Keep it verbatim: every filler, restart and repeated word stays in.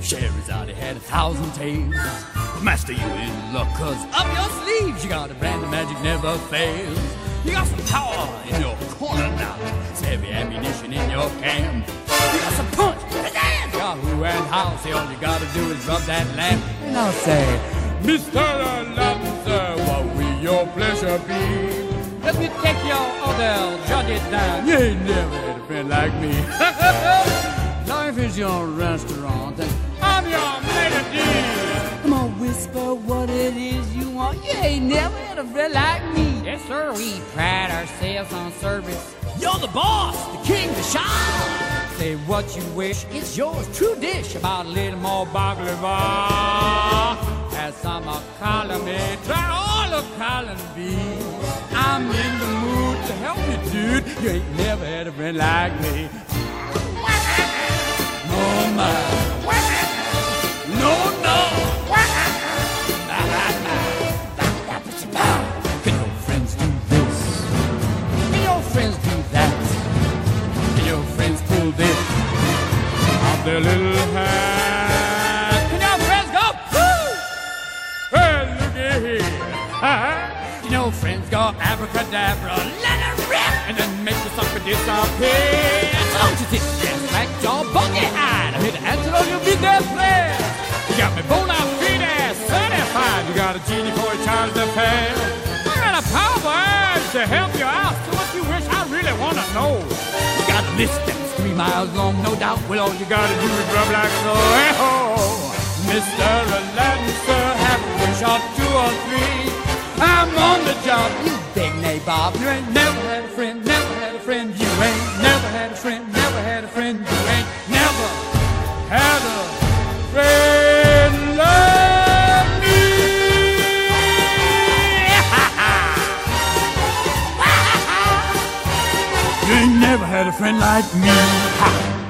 Scheherazade had a thousand tales. Master, you in luck, cause up your sleeves you got a brand of magic never fails. You got some power in your corner now, some heavy ammunition in your camp. You got some punch, pizzazz, Yahoo and how. Say all you gotta do is rub that lamp. And I'll say, Mister Aladdin, sir, what will your pleasure be? Let me take your order, jot it down. You ain't never had a friend like me. Life is your restaurant, and I'm your maitre d'. Come on, whisper what it is you want. You ain't never had a friend like me. Yes, sir, we pride ourselves on service. You're the boss, the king, the shah. Say what you wish, it's yours, true dish. About a little more baklava. Have some of column A, try all of column B. I'm in the mood to help you, dude. You ain't never had a friend like me. Oh my. No, no. Can your friends do this? Can your friends do that? Can your friends pull this off their little hat? Can your friends go, woo? Well, look at here. Can your friends go abracadabra, let it rip, and then make the sucker disappear? So don't you sit there, smack your buggy eyed. I hit an answer on your big ass plan. You got me bona fide certified. You got a genie for a child to pay. I got a power urge to help you out. So what you wish I really want to know. You got a list that's three miles long, no doubt. Well, all you got to do is rub like so. Hey-ho, Mister Aladdin, sir, have a wish or two or three. I'm on the job, you big nabob. You ain't never had a friend, never had a friend. You ain't never had a friend, never had a friend. You ain't never had a friend like me. You ain't never had a friend like me. Ha.